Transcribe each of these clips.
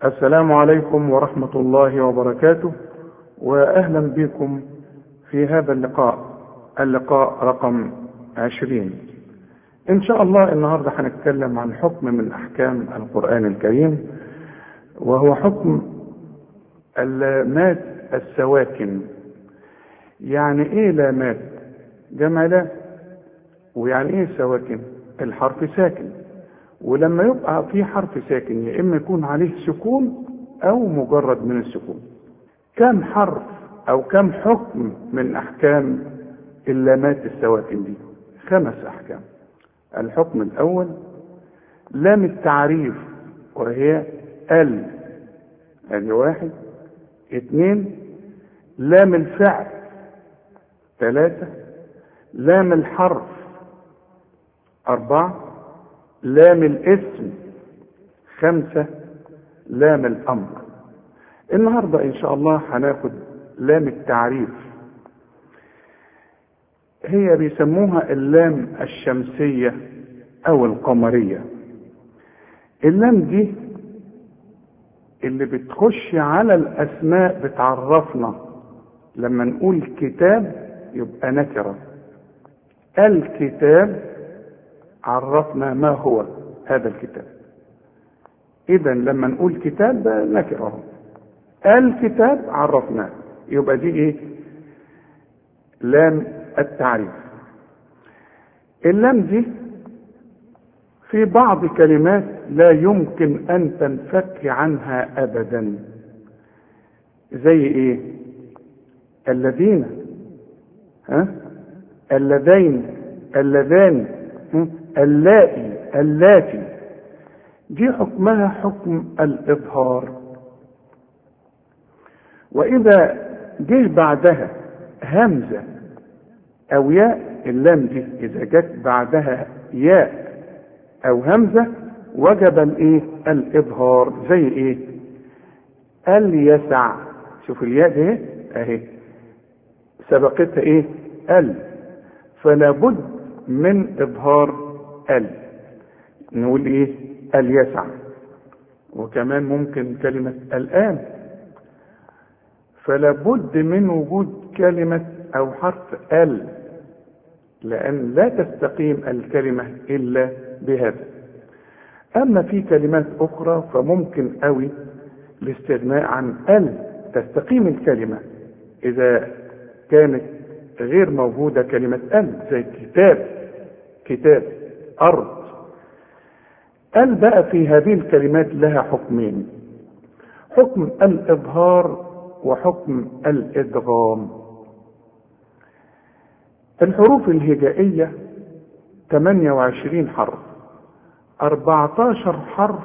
السلام عليكم ورحمة الله وبركاته، وأهلا بكم في هذا اللقاء رقم 20 إن شاء الله. النهاردة هنتكلم عن حكم من أحكام القرآن الكريم، وهو حكم اللامات السواكن. يعني إيه لامات؟ جمع لا. ويعني إيه سواكن؟ الحرف ساكن، ولما يبقى في حرف ساكن يا إما يكون عليه سكون أو مجرد من السكون. كم حرف أو كم حكم من أحكام اللامات السواكن دي؟ 5 أحكام. الحكم الأول لام التعريف، وهي ال، ادي 1. 2 لام الفعل. 3 لام الحرف. 4 لام الاسم. 5 لام الامر. النهارده ان شاء الله هناخد لام التعريف. هي بيسموها اللام الشمسية او القمرية. اللام دي اللي بتخش على الاسماء بتعرفنا. لما نقول كتاب يبقى نكرة. الكتاب عرفنا ما هو هذا الكتاب. اذا لما نقول كتاب ده نكرة. الكتاب عرفناه، يبقى دي ايه؟ لام التعريف. اللام دي في بعض كلمات لا يمكن ان تنفك عنها ابدا. زي ايه؟ الذين، اللذين، اللذان، اللائي، اللاتي. دي حكمها حكم الإظهار. وإذا جه بعدها همزة أو ياء، اللام دي إذا جت بعدها ياء أو همزة وجب الإيه؟ الإظهار. زي إيه؟ اليسع. شوف الياء دي أهي سبقتها إيه؟ فلا بد من إظهار نقول إيه؟ اليسع. وكمان ممكن كلمة الآن، فلا بد من وجود كلمة أو حرف لأن لا تستقيم الكلمة إلا بهذا. أما في كلمات أخرى فممكن قوي الاستغناء عن تستقيم الكلمة إذا كانت غير موجودة كلمة زي كتاب، أرض. بقى في هذه الكلمات لها حكمين: حكم الإظهار وحكم الإدغام. الحروف الهجائية 28 حرف، 14 حرف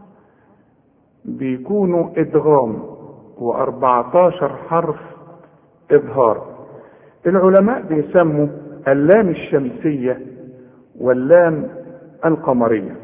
بيكونوا إدغام و14 حرف إظهار. العلماء بيسموا اللام الشمسية واللام القمرية.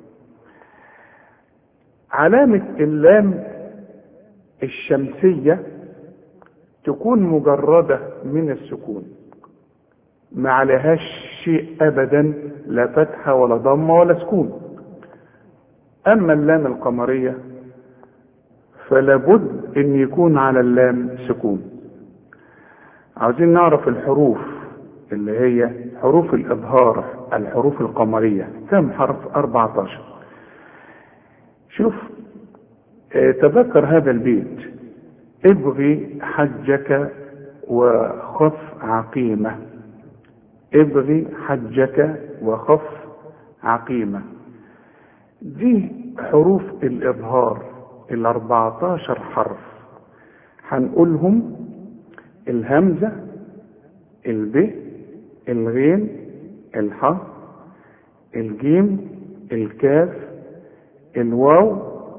علامة اللام الشمسية تكون مجردة من السكون، ما عليهاش شيء أبدا، لا فتحة ولا ضمة ولا سكون. أما اللام القمرية فلا بد أن يكون على اللام سكون. عاوزين نعرف الحروف اللي هي حروف الإظهار، الحروف القمرية كم حرف؟ 14. شوف، تذكر هذا البيت: ابغي حجك وخف عقيمة. ابغي حجك وخف عقيمة. دي حروف الإظهار 14 حرف. هنقولهم: الهمزة، الب، الغين، الح، الجيم، الكاف، الواو،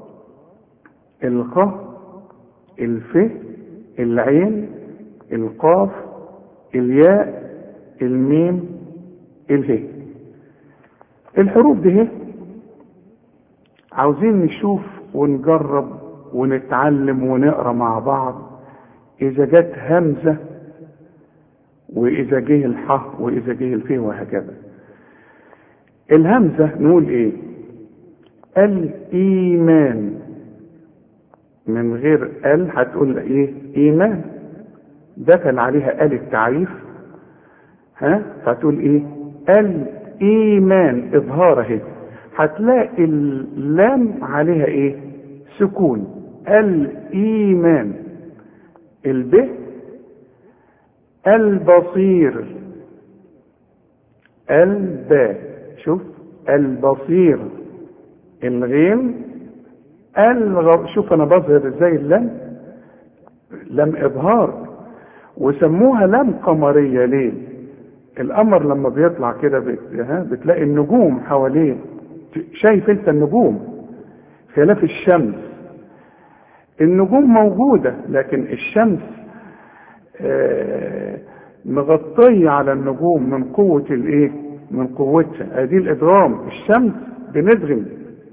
الخ، الف، العين، القاف، الياء، الميم، اله. الحروف دي عاوزين نشوف ونجرب ونتعلم ونقرا مع بعض. اذا جت همزة واذا جه الح واذا جه الف وهكذا. الهمزة نقول ايه؟ الإيمان. من غير ال هتقول ايه؟ ايمان. دخل عليها ال التعريف، فتقول ايه؟ الايمان اظهار اهي. هتلاقي اللام عليها ايه؟ سكون. الايمان. الب البصير. الباء. شوف البصير. الغين شوف انا بظهر ازاي اللام، لام اظهار. وسموها لام قمريه. ليه؟ القمر لما بيطلع كده بتلاقي النجوم حواليه. شايف انت النجوم؟ خلاف الشمس، النجوم موجوده لكن الشمس مغطيه على النجوم من قوه الايه؟ من قوتها. ادي الادغام. الشمس بندغم،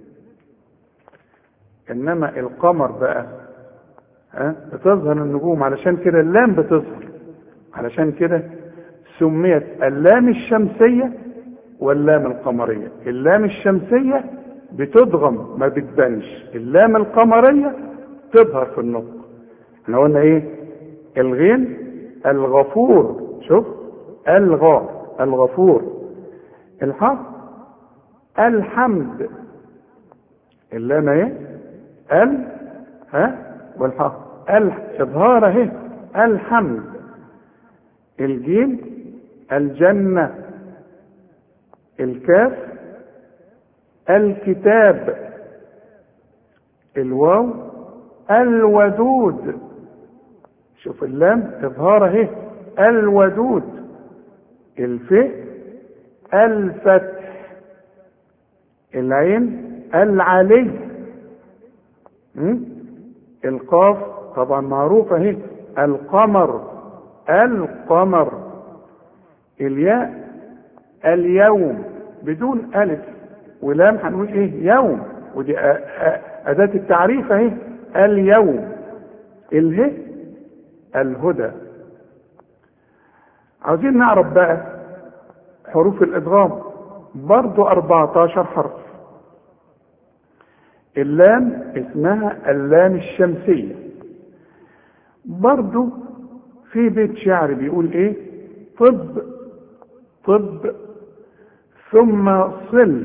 انما القمر بقى بتظهر النجوم. علشان كده اللام بتظهر. علشان كده سميت اللام الشمسية واللام القمرية. اللام الشمسية بتدغم ما بتبانش، اللام القمرية تظهر في النطق. احنا قلنا ايه؟ الغين الغفور. شوف الغفور. الحاء الحمد. اللام ايه؟ والحاء اظهار اهي. الحمد. الجيم الجنة. الكاف الكتاب. الواو الودود. شوف اللام اظهار اهي. الودود. الف الفتح. العين العلي. القاف طبعا معروفة اهي. القمر. الياء اليوم بدون ألف ولام. هنقول ايه؟ يوم. ودي أداة التعريف اهي. اليوم. اله الهدى. عاوزين نعرف بقى حروف الإدغام. برضو 14 حرف. اللام اسمها اللام الشمسية. برضو في بيت شعر بيقول ايه؟ طب ثم صل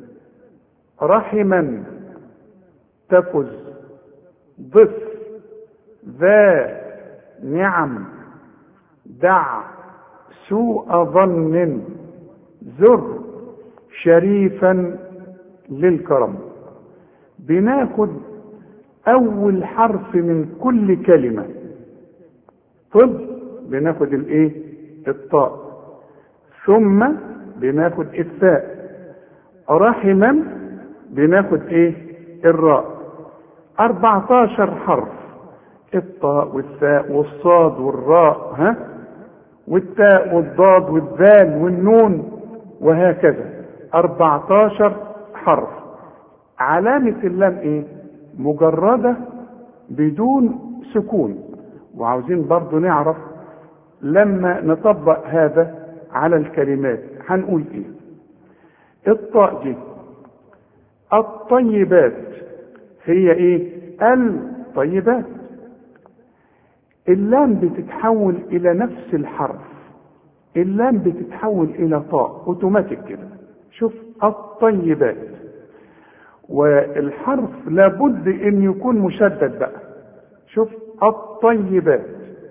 رحما تفز ضف ذا نعم دع سوء ظن زر شريفا للكرم. بناخد اول حرف من كل كلمة. طب بناخد الايه؟ الطاء. ثم بناخد الثاء. رحما بناخد ايه؟ الراء. 14 حرف. الطاء والثاء والصاد والراء والتاء والضاد والذال والنون وهكذا. 14 حرف. علامة اللام ايه؟ مجردة بدون سكون. وعاوزين برضو نعرف لما نطبق هذا على الكلمات هنقول ايه. الطاء دي الطيبات هي ايه؟ الطيبات. اللام بتتحول الى نفس الحرف. اللام بتتحول الى طاء اوتوماتيك كده. شوف الطيبات. والحرف لابد ان يكون مشدد بقى. شوف الطيبات.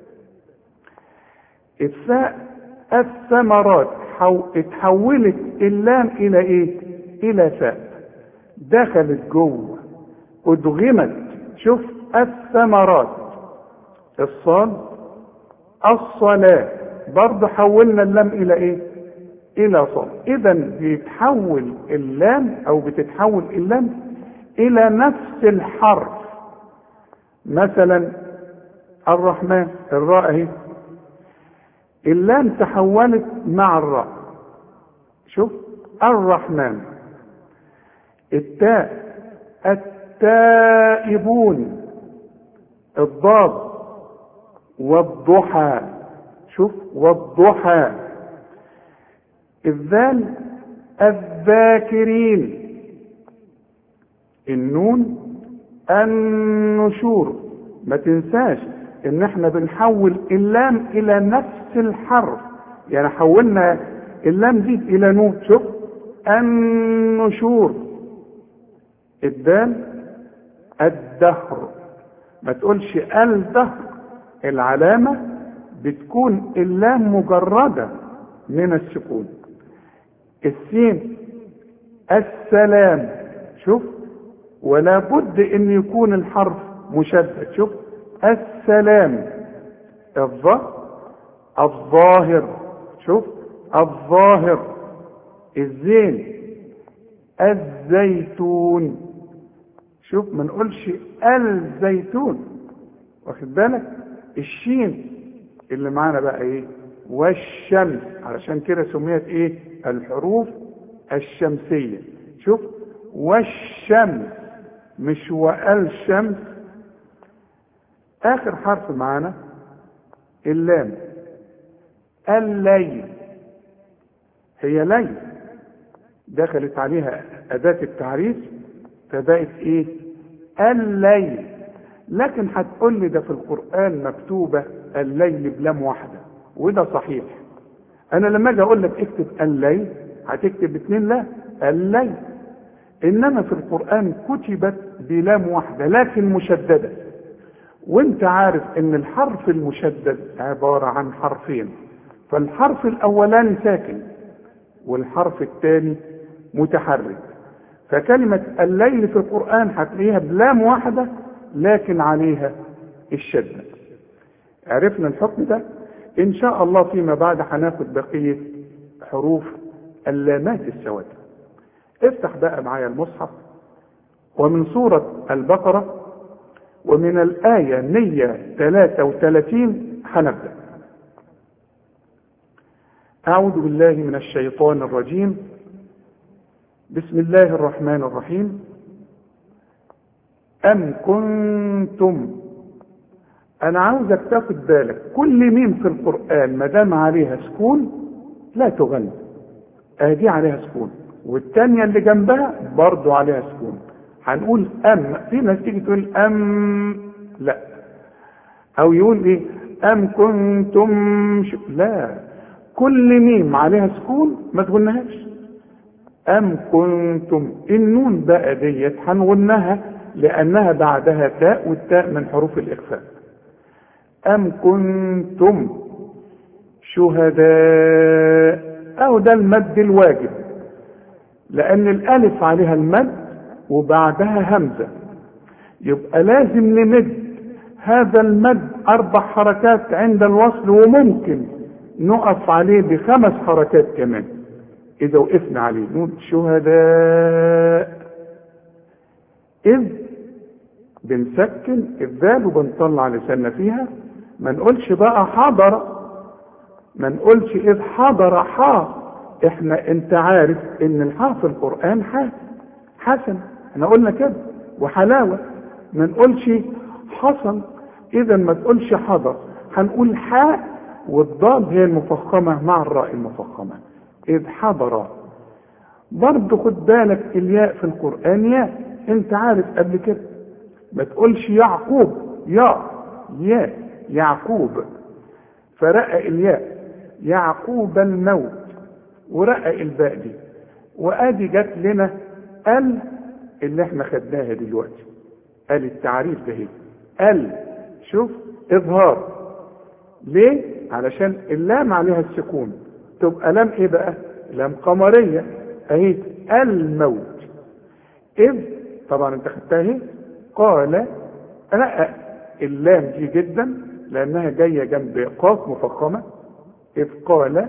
الثاء الثمرات. اتحولت اللام الى ايه؟ الى ثاء. دخلت جوه ادغمت. شوف الثمرات. الصاد الصلاة. برضه حولنا اللام الى ايه؟ الى صاد. اذا بيتحول اللام او بتتحول اللام الى نفس الحرف. مثلا الرحمن. الراء اهي. اللام تحولت مع الراء. شوف الرحمن. التاء التائبون. الضاد والضحى. شوف والضحى. الذال الذاكرين. النون النشور. ما تنساش ان احنا بنحول اللام الى نفس الحرف، يعني حولنا اللام دي الى نون. شوف النشور. الدال الدهر، ما تقولش الدهر، العلامة بتكون اللام مجردة من السكون. السين السلام. شوف، ولا بد ان يكون الحرف مشدد. شوف السلام. الظاهر. شوف الظاهر. الزين الزيتون. شوف ما نقولش الزيتون، واخد بالك؟ الشين اللي معانا بقى ايه؟ والشمس، علشان كده سميت ايه؟ الحروف الشمسية. شوف والشمس مش والشمس. اخر حرف معانا اللام. الليل. هي ليل دخلت عليها أداة التعريف فبقت ايه؟ الليل. لكن هتقول لي ده في القرآن مكتوبة الليل بلام واحدة، وده صحيح. انا لما اجي اقول لك اكتب الليل هتكتب 2 لا، الليل. انما في القرآن كتبت بلام واحدة لكن مشددة. وانت عارف ان الحرف المشدد عبارة عن حرفين، فالحرف الاولاني ساكن والحرف الثاني متحرك. فكلمة الليل في القرآن هتلاقيها بلام واحدة لكن عليها الشدة. عرفنا الحكم ده؟ ان شاء الله فيما بعد هناخد بقية حروف اللامات السواد. افتح بقى معايا المصحف ومن سورة البقرة ومن الآية 133 هنبدأ. أعوذ بالله من الشيطان الرجيم. بسم الله الرحمن الرحيم. أم كنتم. أنا عاوزك تاخد بالك كل ميم في القرآن ما دام عليها سكون لا تغني. دي عليها سكون، والتانية اللي جنبها برضو عليها سكون. هنقول أم. في ناس تيجي تقول أم لا، أو يقول إيه أم كنتم لا، كل ميم عليها سكون ما تغنهاش. أم كنتم. النون بقى ديت هنغنها لأنها بعدها تاء، والتاء من حروف الإخفاء. أم كنتم شهداء، أو ده المد الواجب لأن الألف عليها المد وبعدها همزة، يبقى لازم نمد هذا المد 4 حركات عند الوصل، وممكن نقف عليه ب5 حركات كمان إذا وقفنا عليه. نقول شهداء. إذ بنسكن الذال وبنطلع لساننا فيها. ما نقولش بقى حضر، ما نقولش إذ حضر حا. انت عارف ان الحاء في القرآن حسن، احنا قلنا كده، وحلاوة. ما نقولش حصل. اذا ما تقولش حضر، هنقول حاء والضاد هي المفخمة مع الراء المفخمة. إذ حضر. برضه خد بالك الياء في القرآن ياء، انت عارف قبل كده. ما تقولش يعقوب، ياء يعقوب، فرقق الياء يعقوب الموت ورقق الباء دي. وادي جت لنا ال اللي احنا خدناها دلوقتي، ال التعريف ده هي ال. شوف اظهار ليه؟ علشان اللام عليها السكون، تبقى لام ايه بقى؟ لام قمرية اهي. الموت. اذ طبعا انت خدتها اهي. قال رقق اللام دي جدا لانها جاية جنب قاف مفخمة. اذ قال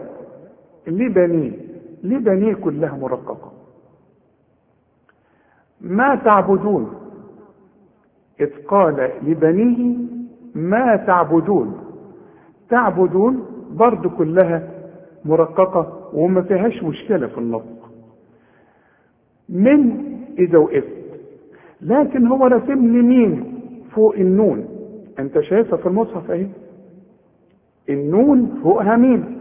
لبنيه كلها مرققة. ما تعبدون. إذ قال لبنيه ما تعبدون. تعبدون برضو كلها مرققة وما فيهاش مشكلة في النطق. من إذا وقفت، لكن هو رسم لي مين فوق النون. انت شايفها في المصحف اهي، النون فوقها مين.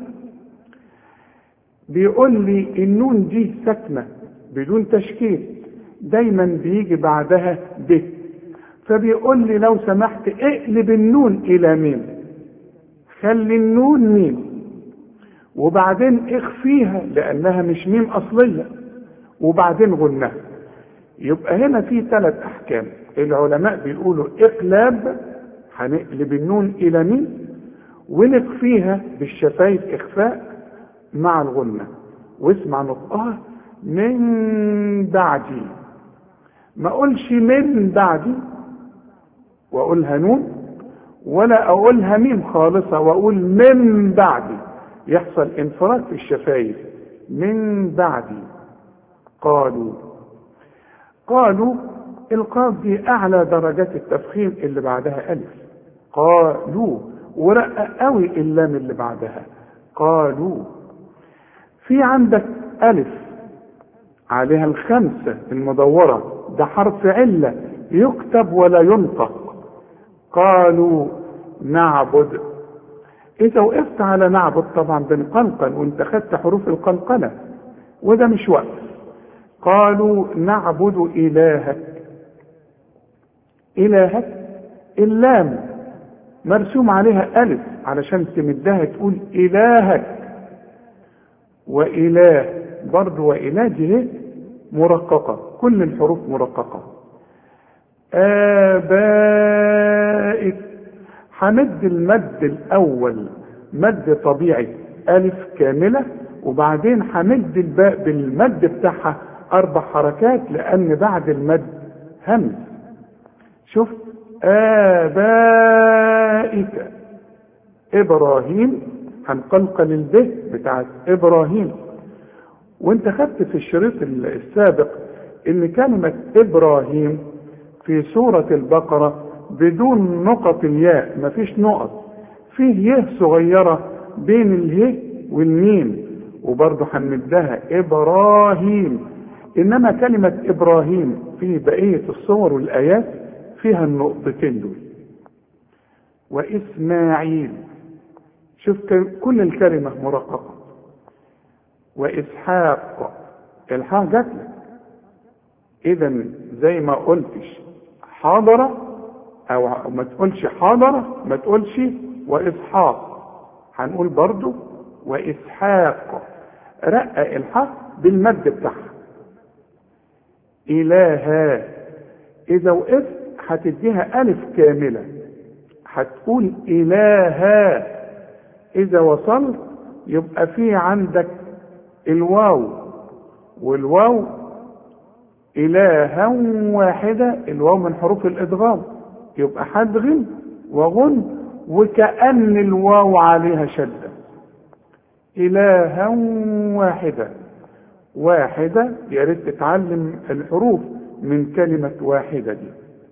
بيقول لي النون دي ساكنة بدون تشكيل، دايما بيجي بعدها ب. فبيقول لي لو سمحت اقلب النون الى ميم، خلي النون ميم وبعدين اخفيها لانها مش ميم اصلية وبعدين غنها. يبقى هنا في 3 احكام. العلماء بيقولوا اقلاب، هنقلب النون الى ميم ونخفيها بالشفايف اخفاء مع الغنة، واسمع نطقها من بعدي. ما اقولش من بعدي واقولها نون، ولا اقولها ميم خالصة واقول من بعدي، يحصل انفراد في الشفايف. من بعدي. قالوا القاف دي اعلى درجات التفخيم اللي بعدها الف. قالوا. ورقق قوي اللام اللي بعدها. قالوا. في عندك الف عليها الخمسة المدورة، ده حرف علة يكتب ولا ينطق. قالوا نعبد. اذا وقفت على نعبد طبعا بنقلقل، وانت خدت حروف القلقلة وده مش وقف. قالوا نعبد إلهك. إلهك اللام مرسوم عليها ألف علشان تمدها تقول إلهك. وإله برضه، وإله دي مرققة، كل الحروف مرققة. آبائك. هنمد المد الأول مد طبيعي ألف كاملة، وبعدين هنمد الباء بالمد بتاعها 4 حركات لأن بعد المد همز. شوف آبائك. إبراهيم هنقلقل الب بتاعت إبراهيم. وانت خدت في الشريط السابق ان كلمة إبراهيم في سورة البقرة بدون نقط الياء، مفيش نقط، فيه يه صغيرة بين اله والميم، وبرضه هنمدها إبراهيم. انما كلمة إبراهيم في بقية الصور والآيات فيها النقطتين دول. وإسماعيل. شوف كل الكلمة مرققة. وإسحاق. الحاء جات لك، إذا زي ما قلتش حاضرة أو ما تقولش حاضرة، ما تقولش وإسحاق، هنقول برضو وإسحاق. رقق الحاء بالمد بتاعها. إلها. إذا وقفت هتديها ألف كاملة، هتقول إلها. إذا وصلت يبقى في عندك الواو، والواو إلها واحدة، الواو من حروف الإدغام، يبقى هدغم وغن وكأن الواو عليها شدة. إلها واحدة. واحدة، يا ريت تتعلم الحروف من كلمة واحدة دي.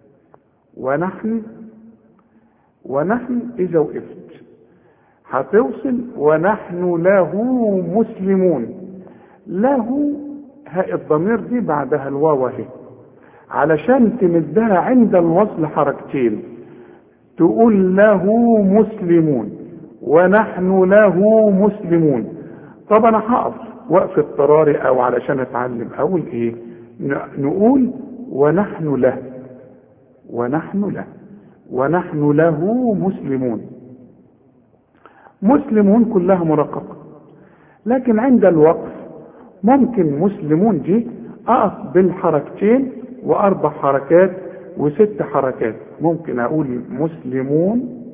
ونحن إذا وقفت هتوصل ونحن له مسلمون. له هاء الضمير دي بعدها الواو اهي، علشان تمدها عند الوصل حركتين، تقول له مسلمون ونحن له مسلمون. طب انا هقف وقف اضطراري او علشان اتعلم اقول ايه؟ نقول ونحن له ونحن له مسلمون. مسلمون كلها مرققة، لكن عند الوقف ممكن مسلمون دي اقف بالحركتين و4 حركات و6 حركات. ممكن اقول مسلمون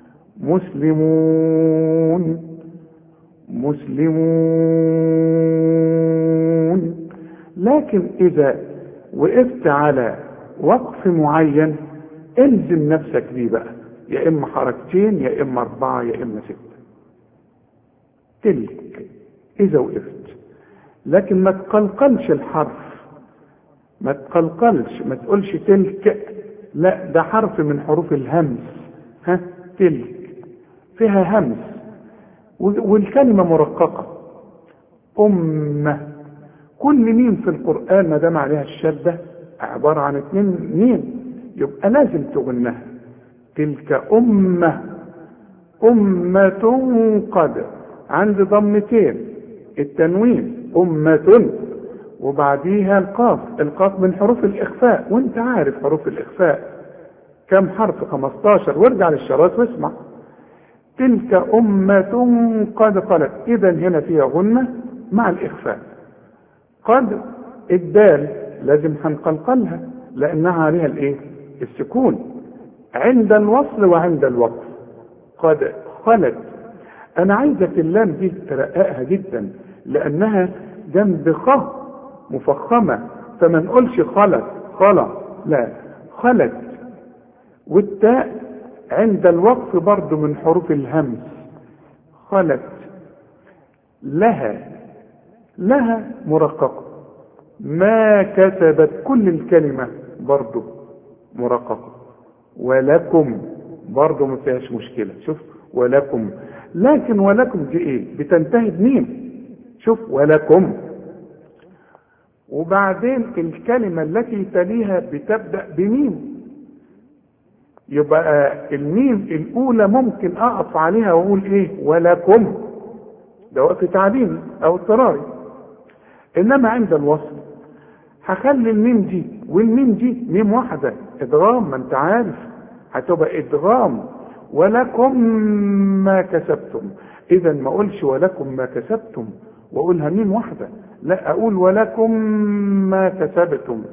لكن اذا وقفت على وقف معين الزم نفسك بيه بقى، يا اما حركتين يا اما 4 يا اما 6. تلك اذا وقفت، لكن ما تقلقلش الحرف، ما تقلقلش، ما تقولش تلك، لا ده حرف من حروف الهمس. تلك فيها همس والكلمة مرققة. أمة. كل ميم في القرآن ما دام عليها الشدة عبارة عن 2 ميم، يبقى لازم تغنها. تلك أمة قد عند ضمتين التنوين أمة وبعديها القاف من حروف الإخفاء، وانت عارف حروف الإخفاء كم حرف؟ 15. وارجع للشرايط واسمع. تلك أمة قد خلت، إذا هنا فيها غنة مع الإخفاء. قد الدال لازم هنقلقلها لأنها عليها الإيه؟ السكون عند الوصل وعند الوقف. قد خلت. أنا عايزك اللام دي ترققها جدا لأنها جنب خ مفخمة، فما نقولش خلت خلا، لا، خلت. والتاء عند الوقف برضو من حروف الهمز. خلت. لها، لها مرققة. ما كسبت، كل الكلمة برضو مرققة. ولكم برضو ما فيهاش مشكلة. شوف ولكم، لكن ولكم دي ايه؟ بتنتهي بميم. شوف ولكم. وبعدين الكلمة التي تليها بتبدأ بميم، يبقى الميم الأولى ممكن أقف عليها وأقول إيه؟ ولكم. ده وقت تعليمي أو اضطراري. إنما عند الوصل هخلي الميم دي والميم دي ميم واحدة إدغام، ما أنت عارف هتبقى إدغام. ولكم ما كسبتم. إذا ما أقولش ولكم ما كسبتم وأقولها ميم واحدة، لا، أقول ولكم ما كسبتم.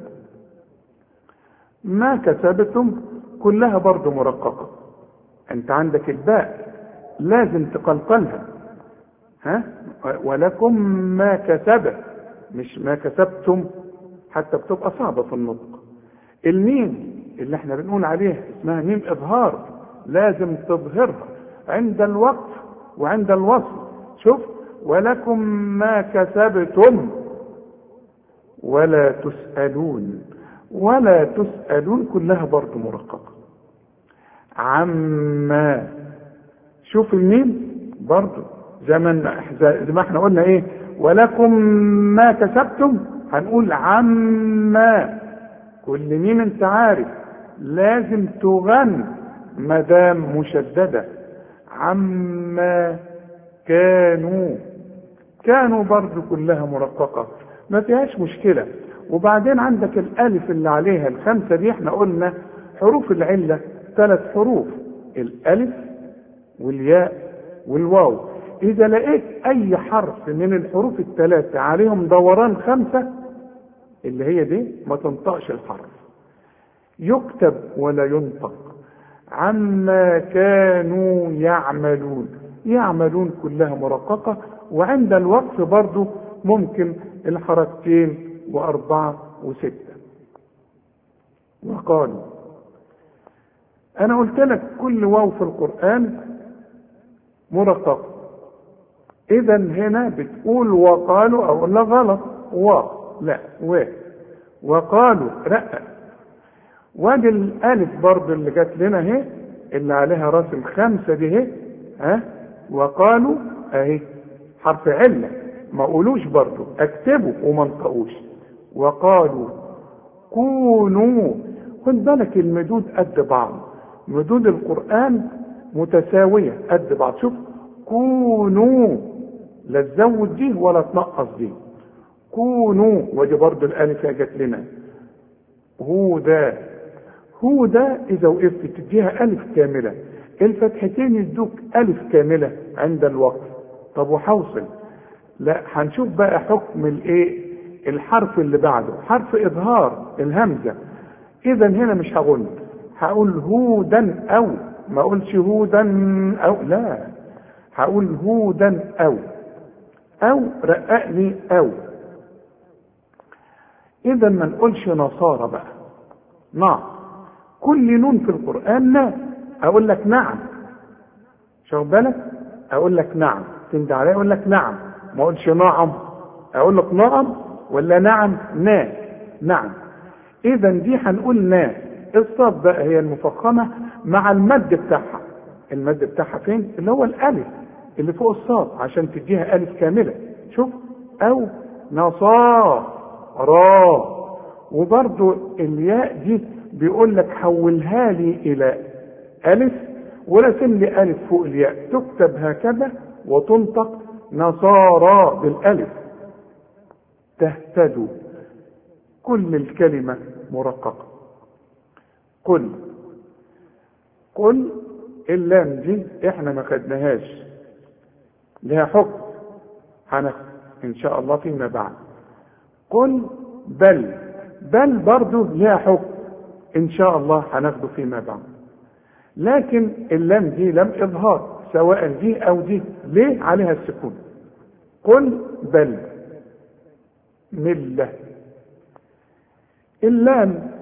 ما كسبتم كلها برضو مرققة. أنت عندك الباء لازم تقلقلها، ها؟ ولكم ما كسب، مش ما كسبتم، حتى بتبقى صعبة في النطق. الميم اللي احنا بنقول عليها اسمها ميم إظهار، لازم تظهرها عند الوقف وعند الوصل. شوف ولكم ما كسبتم ولا تسألون. ولا تسألون كلها برضو مرققة. عما، شوف الميم برضو زي ما احنا قلنا ايه؟ ولكم ما كسبتم، هنقول عما. كل ميم انت عارف لازم تغن مدام مشددة. عما كانوا، كانوا برضو كلها مرققة ما فيهاش مشكلة. وبعدين عندك الالف اللي عليها الخمسة دي، احنا قلنا حروف العلة 3 حروف، الالف والياء والواو. اذا لقيت اي حرف من الحروف ال3 عليهم دوران 5 اللي هي دي، ما تنطقش الحرف، يكتب ولا ينطق. عما كانوا يعملون، يعملون كلها مرققة. وعند الوقف برضو ممكن الحركتين و4 و6. وقالوا، انا قلت لك كل واو في القرآن مرقق. اذا هنا بتقول وقالوا، او لا غلط، لا وقالوا رقق. وادي الالف برضو اللي جت لنا اهي، اللي عليها راسم 5 دي اهي، ها؟ وقالوا اهي حرف علة، ما قولوش برضو، اكتبوا وما انطقوش. وقالوا كونوا. خد بالك المدود قد بعض، مدود القرآن متساوية قد بعض. شوف كونوا، لا تزود دي ولا تنقص دي. كونوا. ودي برضو الالف جت لنا. هودا، هودا اذا وقفت تديها الف كاملة، الفتحتين يدوك الف كاملة عند الوقف. طب وحوصل؟ لا، هنشوف بقى حكم الايه؟ الحرف اللي بعده حرف اظهار الهمزة. اذا هنا مش هقول، هقول هودا او، ما اقولش هودا او، لا، هقول هودا او رققني او. اذا ما نقولش نصارى بقى، نعم. كل نون في القرآن لا، اقول لك نعم. شوف بالك، اقول لك نعم، تندى علي اقول لك نعم، ما اقولش نعم. اقول لك نعم ولا نعم؟ نعم. اذا دي هنقول نا. الصاد بقى هي المفخمة مع المد بتاعها. المد بتاعها فين؟ اللي هو الالف اللي فوق الصاد عشان تديها الف كاملة. شوف، او نصارى. وبرضو الياء دي بيقول لك حولها لي الى الف ورسم لي الف فوق الياء، تكتب هكذا وتنطق نصارى بالالف. تهتدوا، كل الكلمة مرققة. قل، قل اللام دي احنا ما خدناهاش، لها حكم هناخد ان شاء الله فيما بعد. قل بل برضو لها حكم ان شاء الله هناخده فيما بعد. لكن اللام دي لم اظهار، سواء دي او دي، ليه عليها السكون؟ قل بل ملة. اللام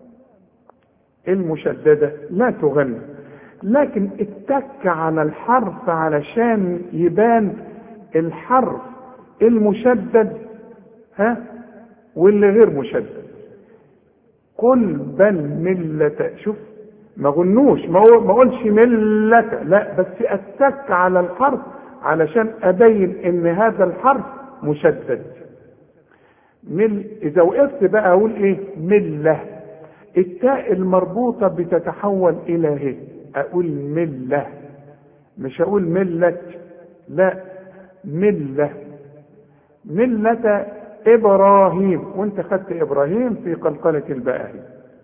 المشددة لا تغنى، لكن اتك على الحرف علشان يبان الحرف المشدد واللي غير مشدد. قل بل ملة، شوف ما غنوش، ما قولش ملة، لا، بس اتك على الحرف علشان ابين ان هذا الحرف مشدد. اذا وقفت بقى اقول ايه؟ ملة. التاء المربوطة بتتحول الى هي، اقول ملة، مش اقول ملة، لا، ملة. ملة ابراهيم، وانت خدت ابراهيم في قلقلة الباء.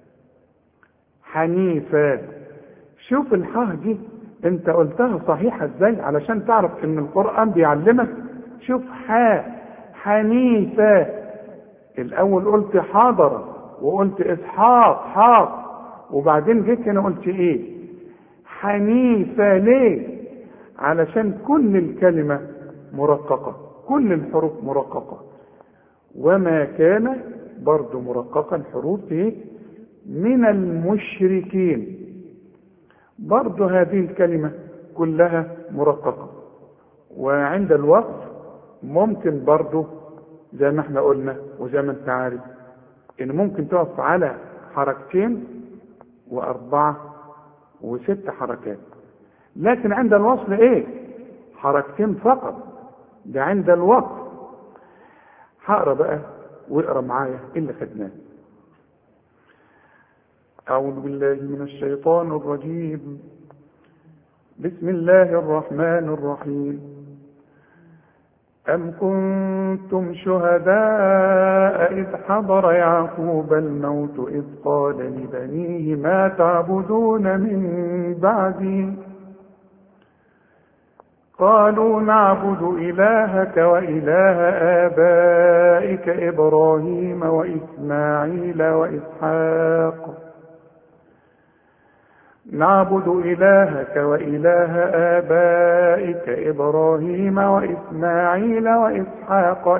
حنيفة، شوف الحاء دي انت قلتها صحيحة ازاي علشان تعرف ان القرآن بيعلمك. شوف حنيفة، الاول قلت حاضر وقلت اسحاق حاق، وبعدين جيت هنا قلت ايه؟ حنيفة. ليه؟ علشان كل الكلمة مرققة، كل الحروف مرققة. وما كان برضو مرققة الحروف ايه؟ من المشركين، برضو هذه الكلمة كلها مرققة. وعند الوقف ممكن برضو زي ما احنا قلنا وزي ما انت عارف ان ممكن تقف على حركتين و4 و6 حركات، لكن عند الوصل ايه؟ حركتين فقط، ده عند الوقف. هقرا بقى واقرا معايا اللي خدناه. أعوذ بالله من الشيطان الرجيم. بسم الله الرحمن الرحيم. أم كنتم شهداء إذ حضر يعقوب الموت إذ قال لبنيه ما تعبدون من بعدي قالوا نعبد إلهك وإله آبائك إبراهيم وإسماعيل وإسحاق نعبد إلهك وإله آبائك إبراهيم وإسماعيل وإسحاق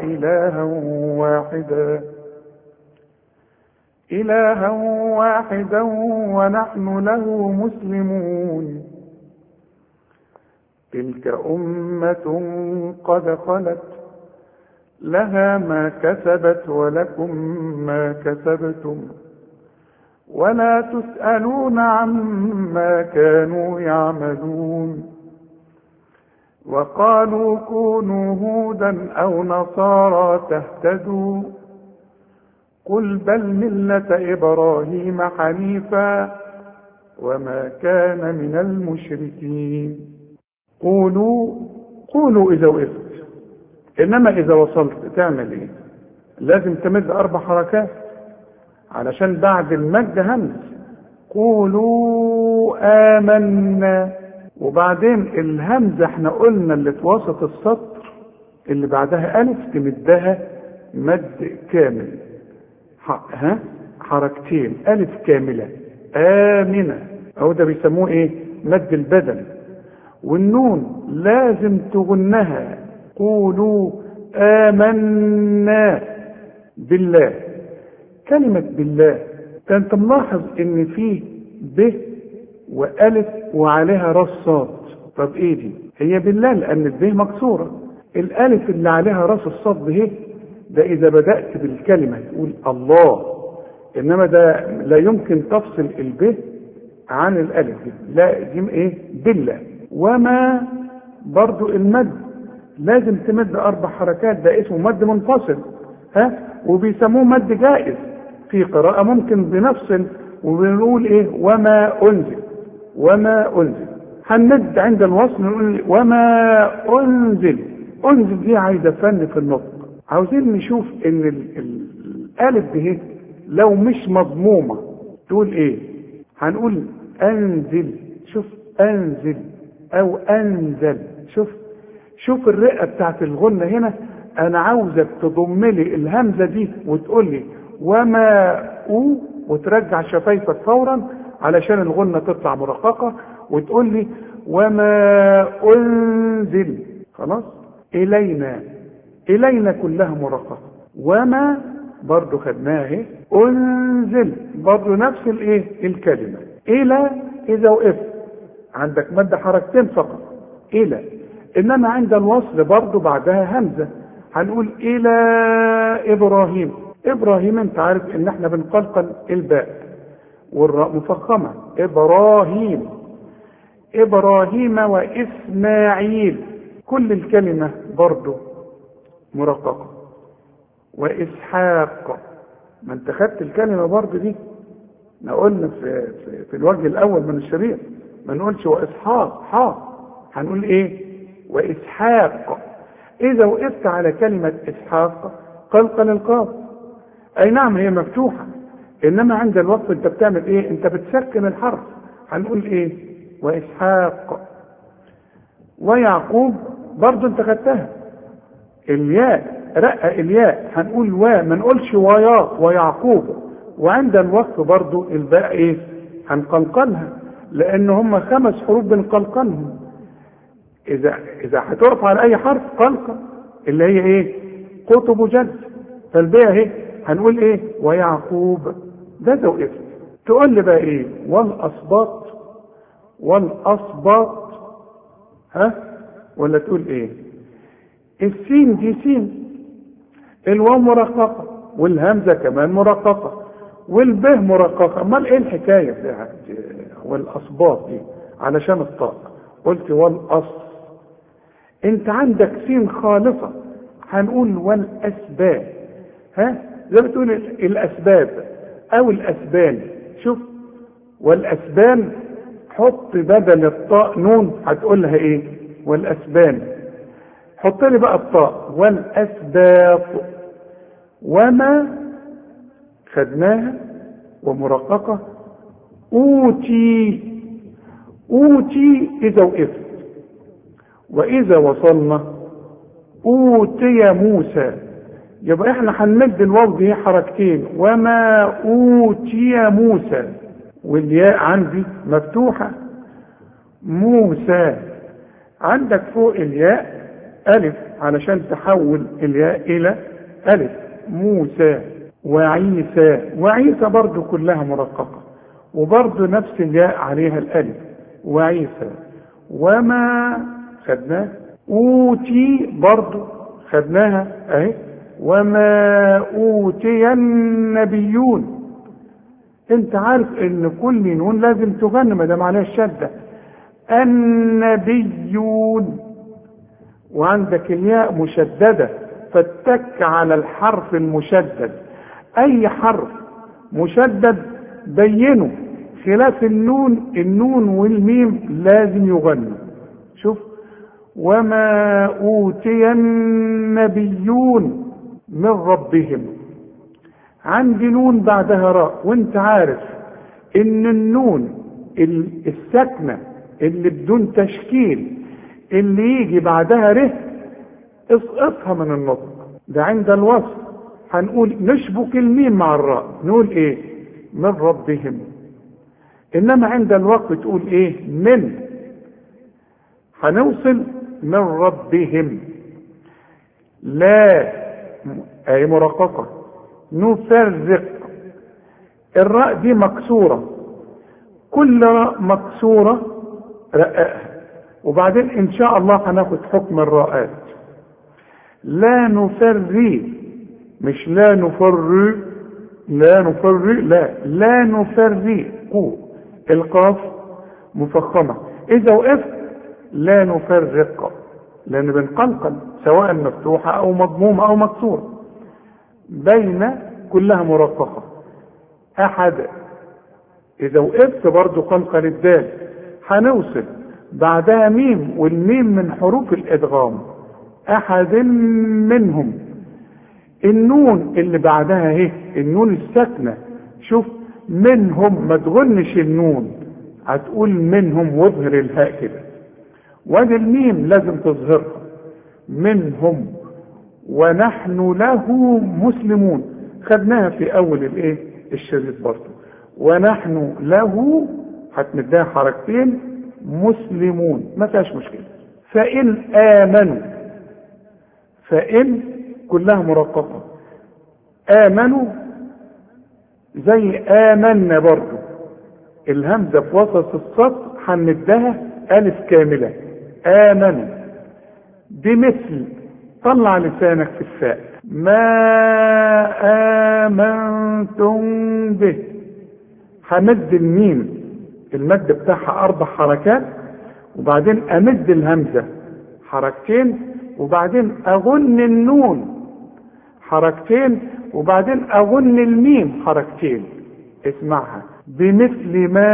إلها واحدا ونحن له مسلمون. تلك أمة قد خلت لها ما كسبت ولكم ما كسبتم ولا تسألون عما كانوا يعملون. وقالوا كونوا هودا أو نصارى تهتدوا قل بل ملة إبراهيم حنيفا وما كان من المشركين. قولوا إذا وقفت، إنما إذا وصلت تعمل إيه؟ لازم تمد 4 حركات علشان بعد المد همز. قولوا آمنا، وبعدين الهمزة احنا قلنا اللي في وسط السطر اللي بعدها ألف تمدها مد كامل، حركتين ألف كاملة. آمنة، أو ده بيسموه إيه؟ مد البدن. والنون لازم تغنها. قولوا آمنا بالله. كلمة بالله انت ملاحظ ان فيه ب وألف وعليها راس صاد. طب ايه دي؟ هي بالله لان الب مكسورة. الألف اللي عليها راس الصاد به ده اذا بدأت بالكلمة تقول الله، انما ده لا يمكن تفصل الب عن الألف دي. لا دي ايه؟ بالله. وما برضو المد لازم تمد 4 حركات، ده اسمه مد منفصل، وبيسموه مد جائز. في قراءة ممكن بنفصل وبنقول ايه؟ وما انزل. هنمد عند الوصل نقول وما انزل دي عايزة فن في النطق. عاوزين نشوف ان الالف دي لو مش مضمومة تقول ايه؟ هنقول انزل. شوف انزل او انزل. شوف الرئة بتاعت الغنة هنا. انا عاوزك تضم لي الهمزة دي وتقول لي وما وترجع شفايفك فورا علشان الغنة تطلع مرققة، وتقول لي وما انزل. خلاص. الينا كلها مرققة. وما برضو خدناها اهي. انزل برضو نفس الكلمة. الى اذا وقفت عندك مد حركتين فقط الى، انما عند الوصل برضو بعدها همزة هنقول الى ابراهيم. ابراهيم انت عارف ان احنا بنقلقل الباء والراء مفخمة. ابراهيم واسماعيل كل الكلمة برضو مرققة. واسحاق ما انت خدت الكلمة برضو دي. قلنا في الوجه الاول من الشريط ما نقولش واسحاق هنقول ايه؟ واسحاق. اذا وقفت على كلمة اسحاق قلقل القاف. اي نعم هي مفتوحة، انما عند الوقف انت بتعمل ايه؟ انت بتسكن الحرف. هنقول ايه؟ واسحاق. ويعقوب برضو انت خدتها الياء، رقق الياء هنقول ما نقولش ويعقوب. وعند الوقف برضو الباء ايه؟ هنقلقلها لان هم 5 حروف بنقلقلهم. اذا هتقف على اي حرف قلقل اللي هي ايه؟ قطب جد. فالباء اهي هنقول ايه؟ ويعقوب. ده وقفت. تقول لي بقى ايه؟ والاسباط ها؟ ولا تقول ايه؟ السين دي سين، الواو مرققة والهمزة كمان مرققة والباء مرققة. امال ايه الحكاية بتاعت والاسباط دي؟ علشان الطاء قلت انت عندك سين خالصة هنقول والاسباب. ها؟ زي ما تقول الاسباب او الاسبان. شوف والاسبان حط بدل الطاء نون هتقولها ايه؟ والاسبان. حط لي بقى الطاء والاسباط. وما خدناها ومرققة. اوتي اذا وقفت. واذا وصلنا اوتي موسى. يبقى احنا هنمد الواو دي حركتين. وما اوتي موسى والياء عندي مفتوحة. موسى عندك فوق الياء ألف علشان تحول الياء إلى ألف. موسى. وعيسى برضو كلها مرققة وبرضو نفس الياء عليها الألف. وعيسى. وما خدناه. أوتي برضو خدناها أهي. وما أوتي النبيون. انت عارف ان كل نون لازم تغنى ما دام عليها الشدة. النبيون. وعندك الياء مشددة فاتك على الحرف المشدد. اي حرف مشدد بينه، خلاف النون والميم لازم يغنى. شوف وما أوتي النبيون من ربهم. عندي نون بعدها راء، وانت عارف ان النون الساكنة اللي بدون تشكيل اللي يجي بعدها ره اسقطها من النطق. ده عند الوصل هنقول نشبك الميم مع الراء نقول ايه؟ من ربهم. انما عند الوقف تقول ايه؟ من. هنوصل من ربهم. لا اي مرققة. نفرق. الراء دي مكسورة، كل راء مكسورة رققها، وبعدين ان شاء الله هناخد حكم الراءات. لا نفرق، مش لا نفرق، لا نفرق. القاف مفخمة. اذا وقفت لا نفرق لان بنقلقل سواء مفتوحة او مضمومة او مكسورة. بين كلها مرققة. احد. اذا وقفت برضو قلقل الدال هنوصل بعدها ميم، والميم من حروف الادغام. احد منهم. النون اللي بعدها اهي النون الساكنة. شوف منهم ما تغنش النون هتقول منهم واظهر الهاء كده. وادي الميم لازم تظهرها، منهم ونحن له مسلمون، خدناها في اول الشريط برضه. ونحن له هتمدها حركتين، مسلمون ما فيهاش مشكله. فإن آمنوا، فإن كلها مرققة، آمنوا زي آمنا برضو، الهمزة في وسط السطر هنمدها ألف كاملة، آمنوا. بمثل، طلع لسانك في الفاء، ما آمنتم به، همد الميم المد بتاعها 4 حركات، وبعدين امد الهمزة حركتين، وبعدين اغن النون حركتين، وبعدين اغن الميم حركتين. اسمعها، بمثل ما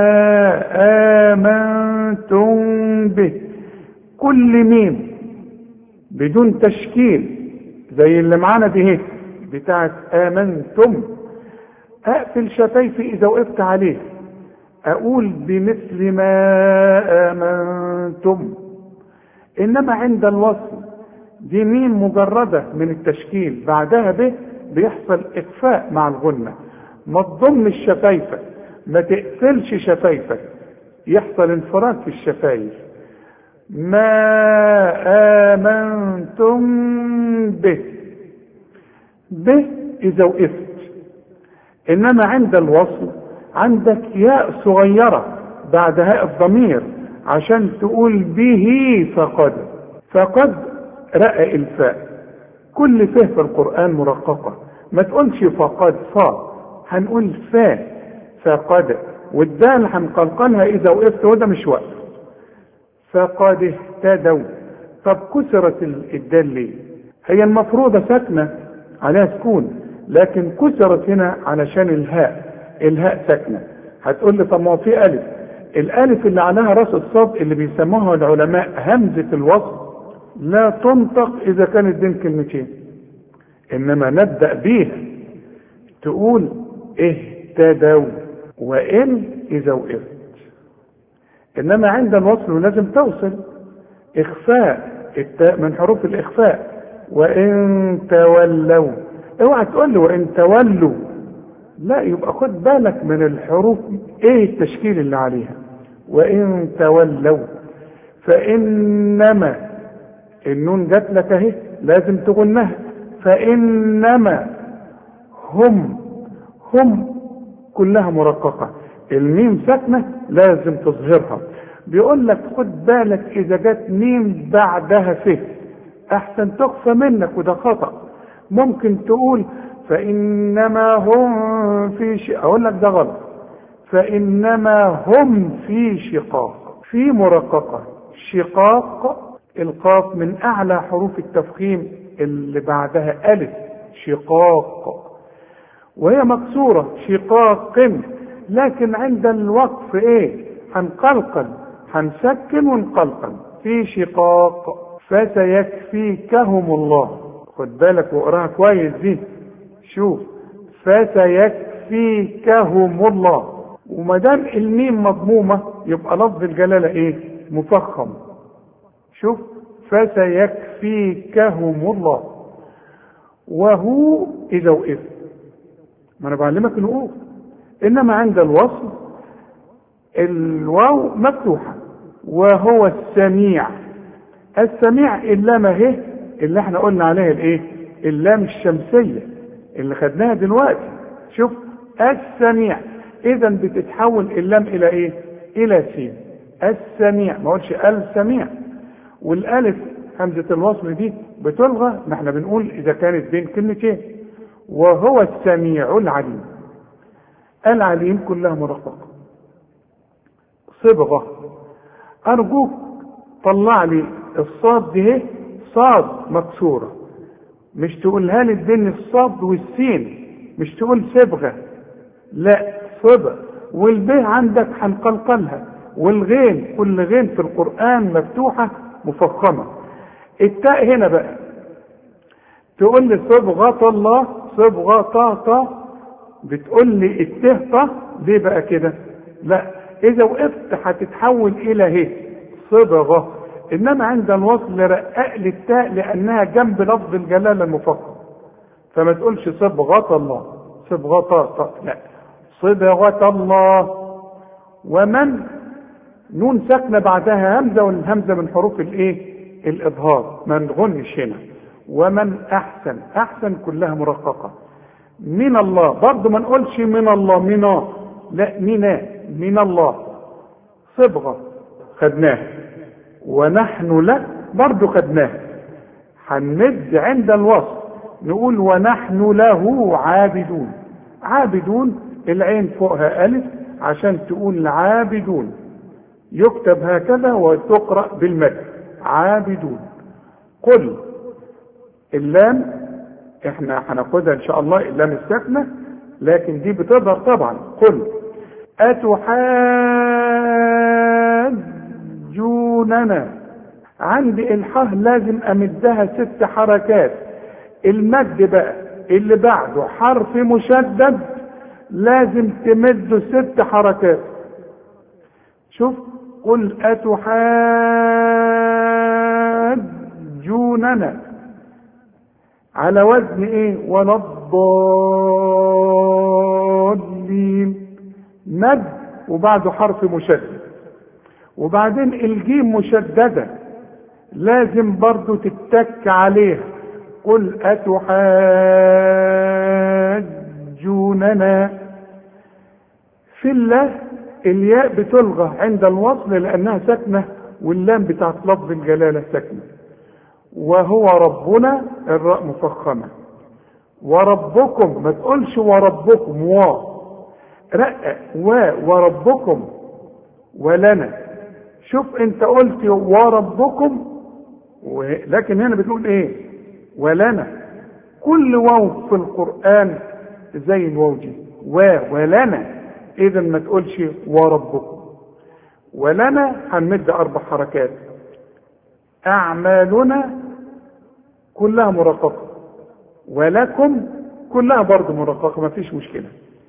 آمنتم به، كل ميم بدون تشكيل زي اللي معانا دي بتاعت آمنتم، اقفل شفايفي اذا وقفت عليه، اقول بمثل ما آمنتم. انما عند الوصل دي ميم مجردة من التشكيل، بعدها به بيحصل اخفاء مع الغنة، ما تضمش شفايفك، ما تقفلش شفايفك، يحصل انفراد في الشفايف. ما آمنتم به اذا وقفت. انما عند الوصل عندك ياء صغيرة بعد هاء الضمير عشان تقول به فقد رقق الفاء. كل فه في القرآن مرققة، ما تقولش فقد هنقول فقد، والدال هنقلقلها اذا وقفت، وده مش وقف. فقد اهتدوا. طب كسرت الدال ليه؟ هي المفروضة ساكنة عليها سكون، لكن كسرت هنا علشان الهاء ساكنة. هتقول لي طب ما هو في ألف، الألف اللي عليها راس الصاد اللي بيسموها العلماء همزة الوصل لا تنطق إذا كانت بين كلمتين، إنما نبدأ بيها، تقول اهتدوا وإن إذا وقفت. إنما عند الوصل لازم توصل، إخفاء التاء من حروف الإخفاء. وإن تولوا، اوعى تقول لي وإن تولوا، لا، يبقى خد بالك من الحروف التشكيل اللي عليها. وإن تولوا، فإنما النون جات لك اهي لازم تغنها، فإنما هم كلها مرققة، الميم ساكنة لازم تظهرها. بيقول لك خد بالك اذا جت ميم بعدها احسن تخفى منك، وده خطأ. ممكن تقول فإنما هم في اقول لك ده غلط، فإنما هم في شقاق، في مرققة شقاق، القاف من اعلى حروف التفخيم اللي بعدها ألف، شقاق، وهي مكسورة شقاق، لكن عند الوقف هنقلقل، هنسكن ونقلقل، في شقاق. فسيكفيكهم الله، خد بالك واقراها كويس دي، شوف فسيكفيكهم الله، وما دام الميم مضمومه يبقى لفظ الجلاله مفخم. شوف فسيكفيكهم الله. وهو اذا وقف، ما انا بعلمك الوقوف. انما عند الوصل الواو مفتوحه. وهو السميع، السميع اللام اهي اللي احنا قلنا عليها اللام الشمسيه اللي خدناها دلوقتي. شوف السميع، اذا بتتحول اللام الى الى سين. السميع، ما قلتش السميع. والالف همزه الوصل دي بتلغى، ما احنا بنقول اذا كانت بين كلمتين. وهو السميع العليم، العليم كلها مرققه. صبغه، ارجوك طلع لي الصاد دي صاد مكسوره، مش تقولها لي بين الصاد والسين، مش تقول صبغه، لا صبغ. والباء عندك هنقلقلها، والغين كل غين في القرآن مفتوحة مفخمة. التاء هنا بقى تقول لي صبغة الله، صبغة طا، بتقول لي الته طا، ليه بقى كده؟ لا، اذا وقفت هتتحول الى هي صبغة، انما عند الوصل رقق للتاء لانها جنب لفظ الجلالة المفخم، فما تقولش صبغة الله، صبغة لا، صبغة الله. ومن نون ساكنة بعدها همزة، والهمزة من حروف الايه؟ الاظهار، ما نغنش هنا. ومن احسن، احسن كلها مرققة. من الله برضو ما نقولش من الله منا، لا منا، من الله صبغة خدناها. ونحن له برضو خدناها. هنمد عند الوصل نقول ونحن له عابدون. عابدون العين فوقها ألف عشان تقول عابدون، يكتب هكذا وتقرأ بالمد عابدون. قل اللام احنا هناخدها ان شاء الله اللام الساكنة، لكن دي بتظهر طبعا. قل أتحاجوننا، عندي الحاء لازم امدها 6 حركات. المد بقى اللي بعده حرف مشدد لازم تمده 6 حركات. شوف قل أتحاجوننا على وزن ايه؟ ولا الضالين، مد وبعده حرف مشدد. وبعدين الجيم مشددة لازم برضو تتك عليها. قل أتحاجوننا في الله. الياء بتلغى عند الوصل لأنها ساكنة، واللام بتاعت لفظ الجلالة ساكنة. وهو ربنا الراء مفخمة. وربكم ما تقولش وربكم، رقق وربكم ولنا. شوف انت قلت وربكم لكن هنا بتقول ايه؟ ولنا. كل واو في القرآن زي الواو دي ولنا، اذا ما تقولش وربكم. ولنا هنمد 4 حركات. اعمالنا كلها مرققة، ولكم كلها برضو مرققة، ما فيش مشكلة.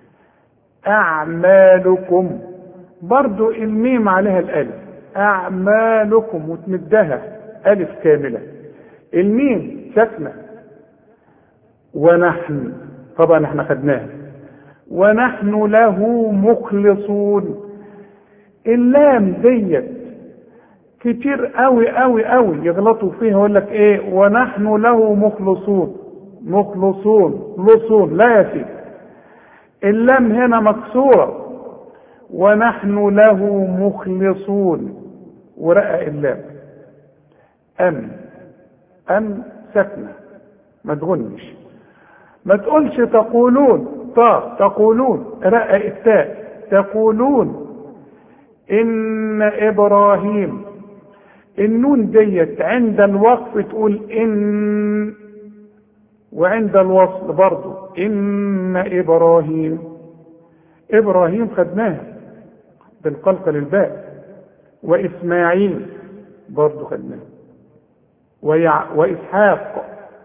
اعمالكم برضو الميم عليها الالف، اعمالكم وتمدها الف كاملة. الميم ساكنة. ونحن طبعا احنا خدناها. ونحن له مخلصون. اللام ديت كتير قوي قوي قوي يغلطوا فيها، يقول لك ايه؟ ونحن له مخلصون. مخلصون لصون، لا يا سيدي، اللام هنا مكسورة. ونحن له مخلصون ورقق اللام. أم سكنة ما تغنش. ما تقولش تقولون تقولون، رقق التاء. تقولون إن إبراهيم. النون ديت عند الوقف تقول إن، وعند الوصل برضو إن إبراهيم. إبراهيم خدناها بالقلقل الباء. وإسماعيل برضو خدناها. وإسحاق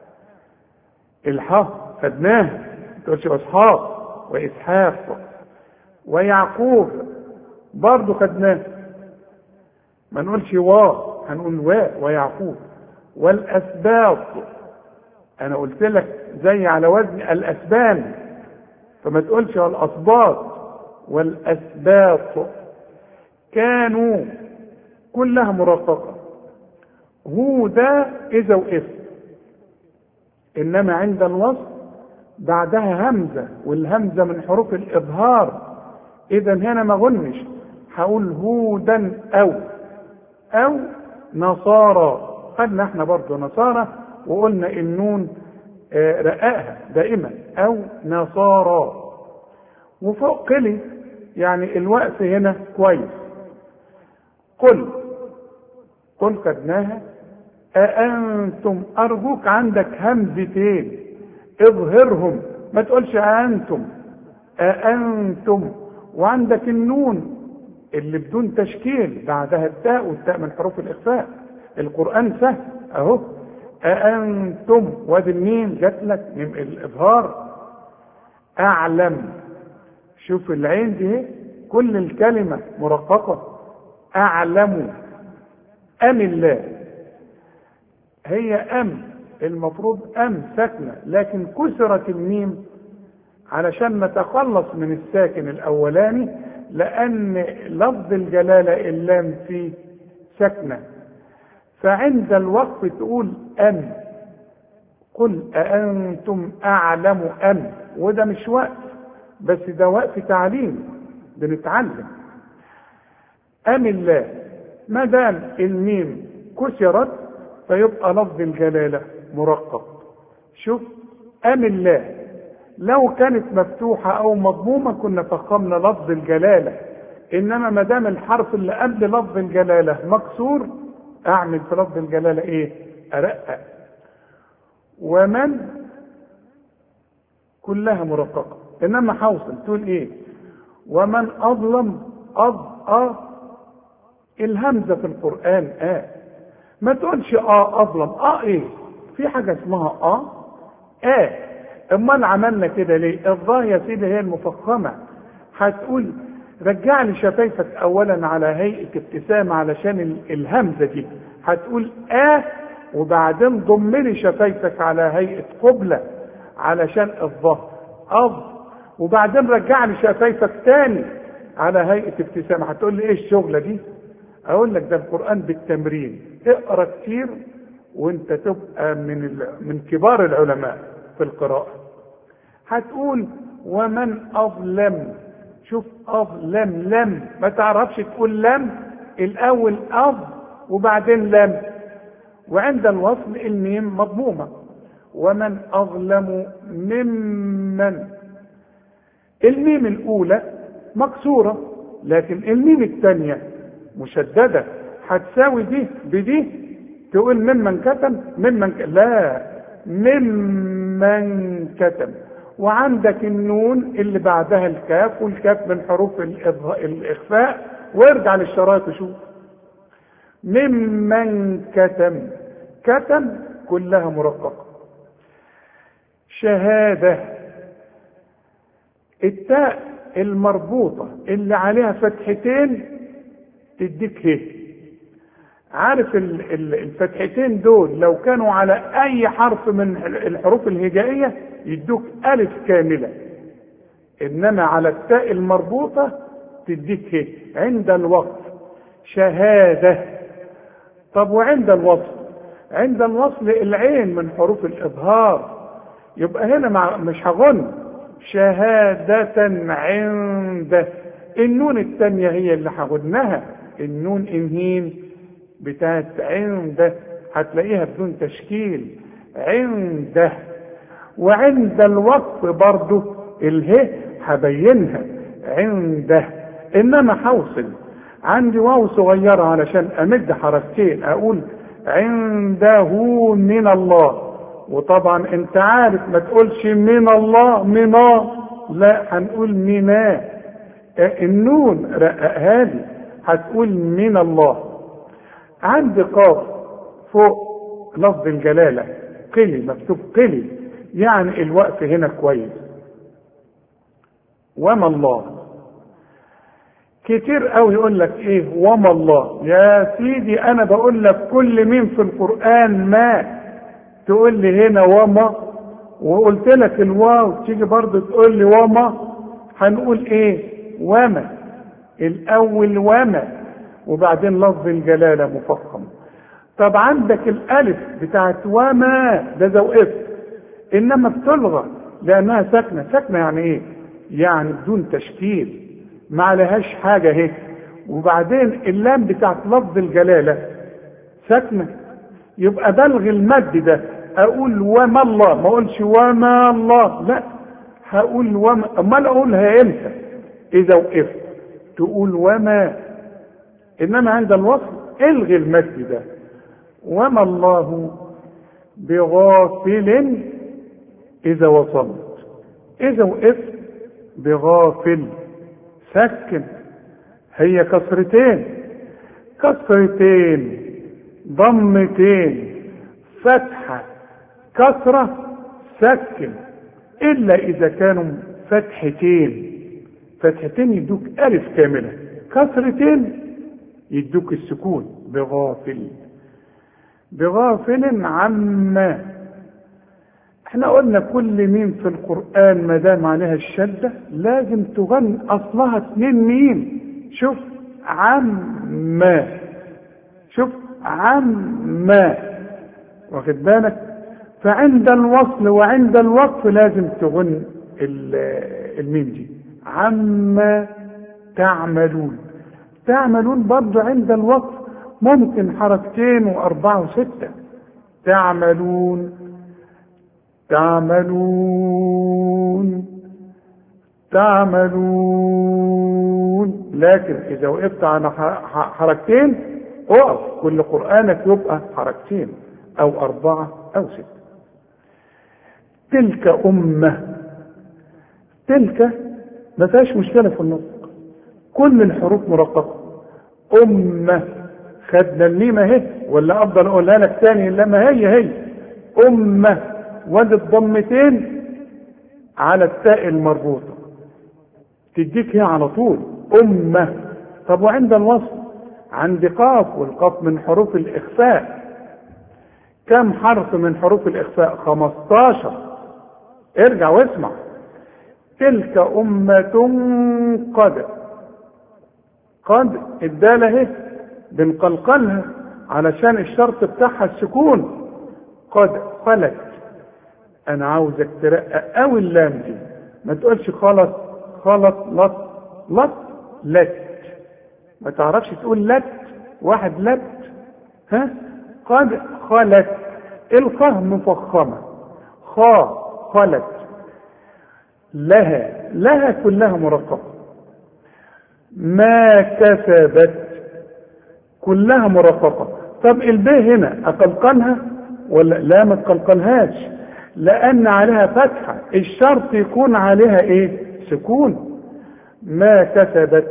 الحاء خدناها، ما تقولش إسحاق. وإسحاق. ويعقوب برضو خدناه، ما نقولش هنقول ويعقوب. والأسباط أنا قلت لك زي على وزن الأسبان، فما تقولش الأسباط. والأسباط كانوا كلها مرققة. هو ده إذا وقفت، إنما عند الوصل بعدها همزة، والهمزة من حروف الإظهار، إذا هنا ما غنش. هقول هودا أو نصارى. خدنا احنا برضو نصارى وقلنا النون رقاها دائما. أو نصارى. وفوق قلي يعني الوقف هنا كويس. قل خدناها. أأنتم، أرجوك عندك همزتين اظهرهم، ما تقولش أأنتم. أأنتم. وعندك النون اللي بدون تشكيل بعدها التاء، والتاء من حروف الإخفاء. القرآن سهل أهو. أأنتم، وادي الميم جات لك من الإظهار. أعلم. شوف العين دي كل الكلمة مرققة. أعلم أم الله، هي أم، المفروض أم ساكنة، لكن كسرت الميم علشان نتخلص من الساكن الأولاني، لأن لفظ الجلالة اللام فيه ساكنة. فعند الوقف تقول أم، قل أأنتم أعلم أم، وده مش وقف بس ده وقف تعليم، بنتعلم. أم الله، ما دام الميم كسرت فيبقى لفظ الجلالة مرقق. شوف أم الله لو كانت مفتوحة أو مضمومة كنا فخمنا لفظ الجلالة، إنما ما دام الحرف اللي قبل لفظ الجلالة مكسور أعمل في لفظ الجلالة إيه؟ أرقق. ومن كلها مرققة، إنما حوصل تقول إيه؟ ومن أظلم، الهمزة في القرآن ما تقولش أظلم، إيه؟ في حاجة اسمها امال عملنا كده ليه؟ الظاء يا سيدي هي المفخمة. هتقول رجع لي شفايفك اولا على هيئة ابتسامة علشان الهمزة دي، هتقول وبعدين ضم لي شفايفك على هيئة قبلة علشان الظهر وبعدين رجع لي شفايفك تاني على هيئة ابتسامة. هتقول لي ايه الشغلة دي؟ اقول لك ده القرآن بالتمرين، اقرا كتير وانت تبقى من كبار العلماء في القراءة. هتقول ومن أظلم، شوف أظلم لم، ما تعرفش تقول لم، الأول وبعدين لم، وعند الوصل الميم مضمومة. ومن أظلم ممن، الميم الأولى مكسورة لكن الميم الثانية مشددة، هتساوي دي بدي، تقول ممن كتم، لا، ممن كتم. وعندك النون اللي بعدها الكاف، والكاف من حروف الإخفاء، وارجع للشرايط وشوف ممن كتم كلها مرققة. شهادة، التاء المربوطة اللي عليها فتحتين تديك هي، عارف الفتحتين دول لو كانوا على اي حرف من الحروف الهجائية يدوك الف كاملة، انما على التاء المربوطة تديك هي عند الوقف شهادة. طب وعند الوصل؟ عند الوصل العين من حروف الاظهار، يبقى هنا مش هغن شهادة عند، النون الثانية هي اللي هغنها، النون انهين بتاعت عنده هتلاقيها بدون تشكيل عنده. وعند الوقف برضو اله هبينها عنده، انما حوصل عندي واو صغيرة علشان امد حركتين اقول عنده من الله، وطبعا انت عارف ما تقولش من الله لا، هنقول منا، النون رققها لي هتقول من الله. عندي قاف فوق لفظ الجلالة قلي، مكتوب قلي، يعني الوقف هنا كويس. وما الله، كتير قوي يقول لك ايه وما الله، يا سيدي انا بقول لك كل مين في القرآن ما، تقول لي هنا وما، وقلت لك الواو تيجي برضه تقول لي وما، هنقول ايه وما الاول وما، وبعدين لفظ الجلالة مفخم. طب عندك الالف بتاعت وما ده زوقف، انما بتلغى لانها ساكنة يعني ايه؟ يعني بدون تشكيل ما عليهاش حاجة اهي. وبعدين اللام بتاعت لفظ الجلالة ساكنة، يبقى بلغي المد ده، اقول وما الله، ما اقولش وما الله، لا هقول وما، امال اقولها امتى؟ اذا وقفت تقول وما، انما عند الوصل الغي المد ده. وما الله بغافل اذا وصلت، اذا وقفت بغافل سكن، هي كسرتين ضمتين فتحة كسرة سكن، الا اذا كانوا فتحتين فتحتين يدوك ألف كاملة، كسرتين يدوك السكون. بغافل، بغافل عما. احنا قلنا كل ميم في القرآن ما دام عليها الشدة لازم تغن، أصلها 2 ميم. شوف عما، شوف عما، واخد بالك؟ فعند الوصل وعند الوقف لازم تغن الميم دي. عما تعملون، تعملون برضو عند الوقف ممكن حركتين و4 و6. تعملون، تعملون، تعملون. لكن إذا وقفت على حركتين اقف، كل قرآنك يبقى حركتين أو 4 أو 6. تلك أمة، تلك ما فيهاش مشكلة في النطق، كل الحروف مرققة. أمة خدنا الميم اهي، ولا أفضل أقولها لك تاني؟ لما هي أمة، وادي الضمتين على التاء المربوطة تديك هي على طول أمة. طب وعند الوصل عند قاف، والقاف من حروف الإخفاء. كم حرف من حروف الإخفاء؟ 15. ارجع واسمع. تلك أمة قد الدالة اهي بنقلقلها علشان الشرط بتاعها السكون. قد خلت. انا عاوزك ترقق قوي اللام دي، ما تقولش خلط لت. ما تعرفش تقول لت، واحد لت. ها؟ قد خلت، الخاء مفخمة، خلت. لها كلها مرققة. ما كسبت كلها مرققة. طب الباء هنا اقلقلها ولا لا؟ ما تقلقلهاش، لان عليها فتحة، الشرط يكون عليها ايه؟ سكون. ما كسبت.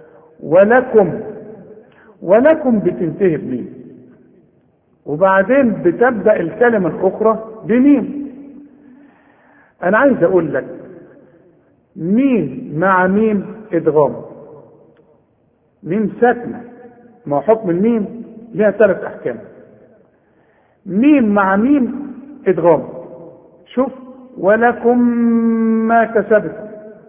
ولكم بتنتهي بميم، وبعدين بتبدأ الكلمة الأخرى بميم. أنا عايز أقول لك ميم مع ميم إدغام، ميم ساكنة، ما هو حكم الميم لها 3 أحكام. ميم مع ميم إدغام. شوف ولكم ما كسبتم.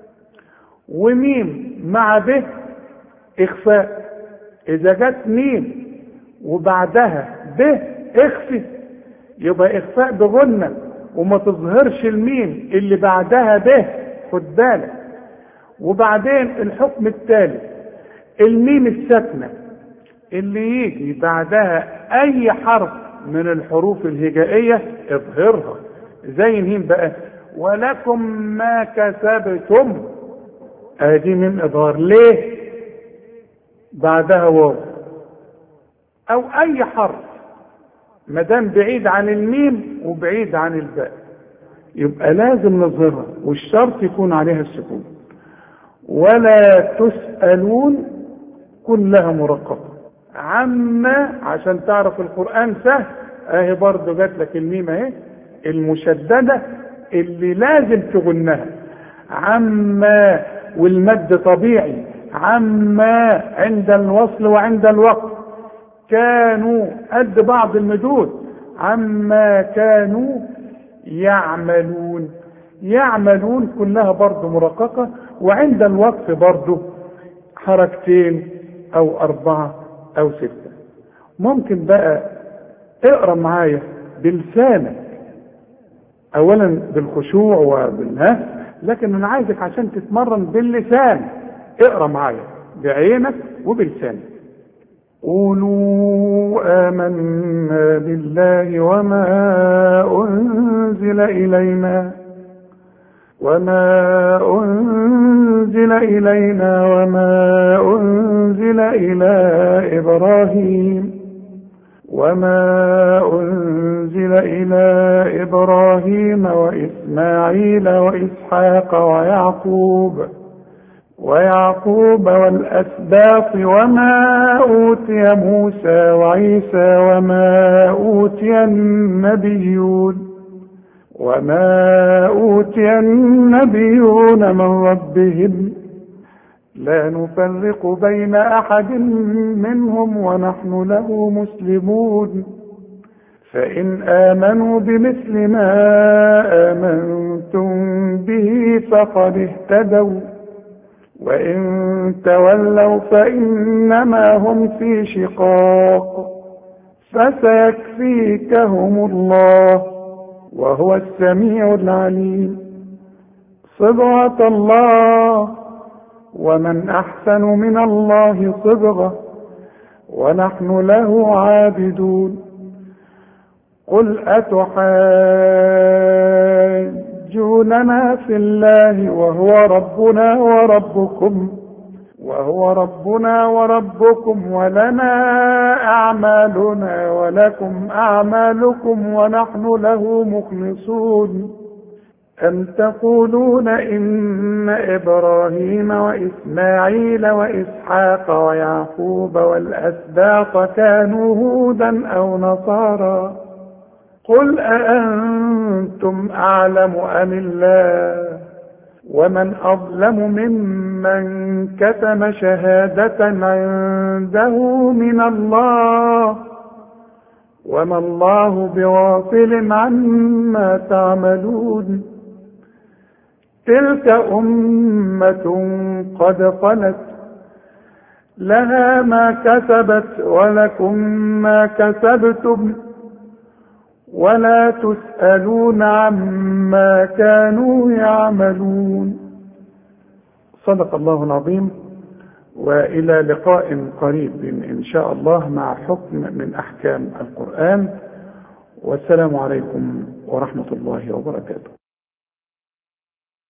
وميم مع ب إخفاء. إذا جت ميم وبعدها ب اخفي، يبقى إخفاء بغنة وما تظهرش الميم اللي بعدها ب، خد بالك. وبعدين الحكم الثالث، الميم الساكنة اللي يجي بعدها أي حرف من الحروف الهجائية اظهرها. زي الهيم بقى، ولكم ما كسبتم، ادي من اظهار. ليه؟ بعدها واو او اي حرف ما دام بعيد عن الميم وبعيد عن الباء يبقى لازم نظهرها، والشرط يكون عليها السكون. ولا تسألون كلها مرققة. عما عشان تعرف القرآن سهل اهي برضه جات لك الميم اهي المشددة اللي لازم تغنها. عما، والمد طبيعي. عما عند الوصل وعند الوقف. كانوا قد بعض المدود. عما كانوا يعملون. يعملون كلها برضه مرققة، وعند الوقف برضه حركتين او 4 او 6. ممكن بقى اقرا معايا بلسانك، اولا بالخشوع وبالها، لكن انا عايزك عشان تتمرن باللسان اقرا معايا بعينك وبلسانك. قولوا آمنا بالله وما أنزل إلينا وما أنزل إلى إبراهيم وإسماعيل وإسحاق ويعقوب والأسباط وما أوتي موسى وعيسى وما أوتي النبيون من ربهم لا نفرق بين أحد منهم ونحن له مسلمون. فإن آمنوا بمثل ما آمنتم به فقد اهتدوا، وإن تولوا فإنما هم في شقاق، فسيكفيكهم الله وهو السميع العليم. صبغة الله، ومن أحسن من الله صبغة، ونحن له عابدون. قل أتحاجوننا في الله وهو ربنا وربكم ولنا أعمالنا ولكم أعمالكم ونحن له مخلصون. أم تقولون إن إبراهيم وإسماعيل وإسحاق ويعقوب والأسباط كانوا هودا أو نصارى؟ قل أأنتم أعلم أم الله؟ ومن أظلم ممن كتم شهادة عنده من الله، وما الله بغافل عما تعملون. تلك أمة قد خلت، لها ما كسبت ولكم ما كسبتم، ولا تسألون عما كانوا يعملون. صدق الله العظيم. وإلى لقاء قريب إن شاء الله مع حكم من أحكام القرآن، والسلام عليكم ورحمة الله وبركاته.